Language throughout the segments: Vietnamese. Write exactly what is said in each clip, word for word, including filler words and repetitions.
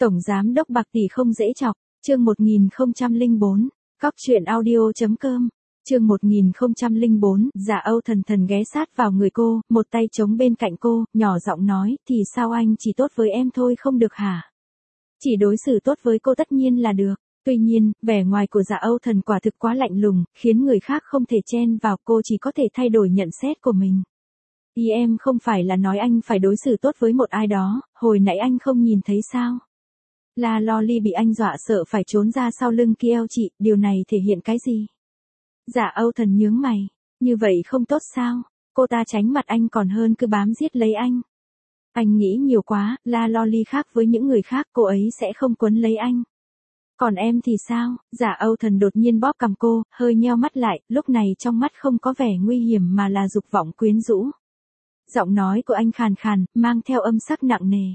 Tổng giám đốc bạc tỷ không dễ chọc, chương một nghìn không trăm lẻ bốn, cóc truyện audio.com, chương một nghìn không trăm lẻ bốn, Dạ Âu Thần thần ghé sát vào người cô, một tay chống bên cạnh cô, nhỏ giọng nói, thì sao anh chỉ tốt với em thôi không được hả? Chỉ đối xử tốt với cô tất nhiên là được. Tuy nhiên, vẻ ngoài của Dạ Âu Thần quả thực quá lạnh lùng, khiến người khác không thể chen vào, cô chỉ có thể thay đổi nhận xét của mình. Ý em không phải là nói anh phải đối xử tốt với một ai đó, hồi nãy anh không nhìn thấy sao? La Loli bị anh dọa sợ phải trốn ra sau lưng Kiêu chị, điều này thể hiện cái gì? Dạ Âu Thần nhướng mày, như vậy không tốt sao? Cô ta tránh mặt anh còn hơn cứ bám giết lấy anh. Anh nghĩ nhiều quá, La Loli khác với những người khác, cô ấy sẽ không quấn lấy anh. Còn em thì sao? Dạ Âu Thần đột nhiên bóp cằm cô, hơi nheo mắt lại, lúc này trong mắt không có vẻ nguy hiểm mà là dục vọng quyến rũ. Giọng nói của anh khàn khàn, mang theo âm sắc nặng nề.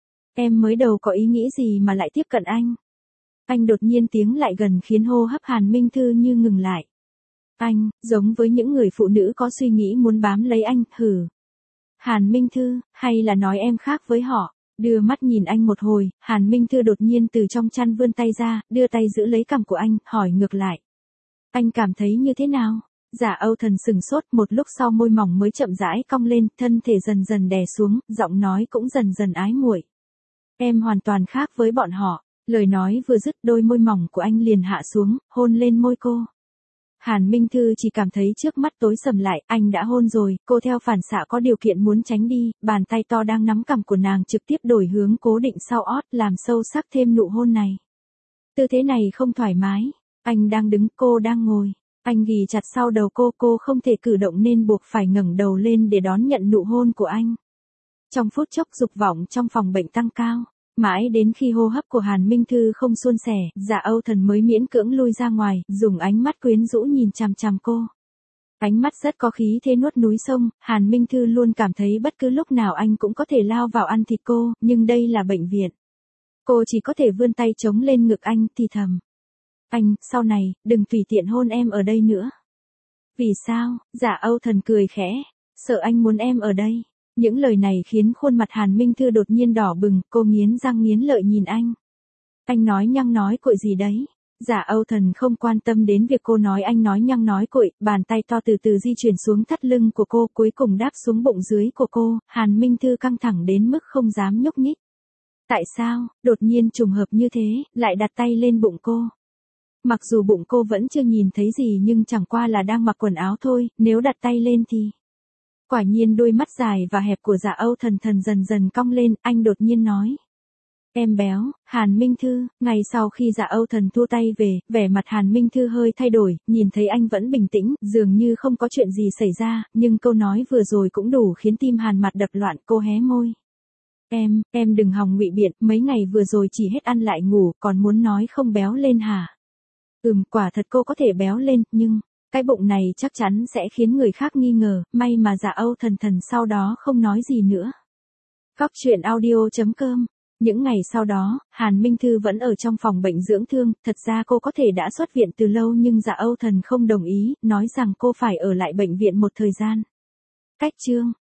Em mới đầu có ý nghĩ gì mà lại tiếp cận anh? Anh đột nhiên tiến lại gần khiến hô hấp Hàn Minh Thư như ngừng lại. Anh, giống với những người phụ nữ có suy nghĩ muốn bám lấy anh, hử. Hàn Minh Thư, hay là nói em khác với họ? Đưa mắt nhìn anh một hồi, Hàn Minh Thư đột nhiên từ trong chăn vươn tay ra, đưa tay giữ lấy cằm của anh, hỏi ngược lại. Anh cảm thấy như thế nào? Dạ Âu Thần sừng sốt, một lúc sau môi mỏng mới chậm rãi cong lên, thân thể dần dần đè xuống, giọng nói cũng dần dần ái muội. Em hoàn toàn khác với bọn họ. Lời nói vừa dứt, đôi môi mỏng của anh liền hạ xuống, hôn lên môi cô. Hàn Minh Thư chỉ cảm thấy trước mắt tối sầm lại, anh đã hôn rồi, cô theo phản xạ có điều kiện muốn tránh đi, bàn tay to đang nắm cằm của nàng trực tiếp đổi hướng cố định sau ót, làm sâu sắc thêm nụ hôn này. Tư thế này không thoải mái, anh đang đứng, cô đang ngồi, anh ghì chặt sau đầu cô, cô không thể cử động nên buộc phải ngẩng đầu lên để đón nhận nụ hôn của anh. Trong phút chốc dục vọng trong phòng bệnh tăng cao. Mãi đến khi hô hấp của Hàn Minh Thư không suôn sẻ, Dạ Âu Thần mới miễn cưỡng lui ra ngoài, dùng ánh mắt quyến rũ nhìn chằm chằm cô. Ánh mắt rất có khí thế nuốt núi sông, Hàn Minh Thư luôn cảm thấy bất cứ lúc nào anh cũng có thể lao vào ăn thịt cô, nhưng đây là bệnh viện. Cô chỉ có thể vươn tay chống lên ngực anh, thì thầm. Anh, sau này, đừng tùy tiện hôn em ở đây nữa. Vì sao? Dạ Âu Thần cười khẽ, sợ anh muốn em ở đây. Những lời này khiến khuôn mặt Hàn Minh Thư đột nhiên đỏ bừng, cô nghiến răng nghiến lợi nhìn anh. Anh nói nhăng nói cuội gì đấy? Dạ Âu Thần không quan tâm đến việc cô nói anh nói nhăng nói cuội, bàn tay to từ từ di chuyển xuống thắt lưng của cô, cuối cùng đáp xuống bụng dưới của cô, Hàn Minh Thư căng thẳng đến mức không dám nhúc nhích. Tại sao, đột nhiên trùng hợp như thế, lại đặt tay lên bụng cô? Mặc dù bụng cô vẫn chưa nhìn thấy gì nhưng chẳng qua là đang mặc quần áo thôi, nếu đặt tay lên thì... Quả nhiên đôi mắt dài và hẹp của Dạ Âu Thần thần dần dần cong lên, anh đột nhiên nói. Em béo, Hàn Minh Thư, ngày sau khi Dạ Âu Thần thua tay về, vẻ mặt Hàn Minh Thư hơi thay đổi, nhìn thấy anh vẫn bình tĩnh, dường như không có chuyện gì xảy ra, nhưng câu nói vừa rồi cũng đủ khiến tim Hàn mặt đập loạn, cô hé môi. Em, em đừng hòng ngụy biện, mấy ngày vừa rồi chỉ hết ăn lại ngủ, còn muốn nói không béo lên hả? Ừm, quả thật cô có thể béo lên, nhưng... Cái bụng này chắc chắn sẽ khiến người khác nghi ngờ, may mà Dạ Âu Thần thần sau đó không nói gì nữa. Cóc truyện audio.com. Những ngày sau đó, Hàn Minh Thư vẫn ở trong phòng bệnh dưỡng thương, thật ra cô có thể đã xuất viện từ lâu nhưng Dạ Âu Thần không đồng ý, nói rằng cô phải ở lại bệnh viện một thời gian. Cách chương.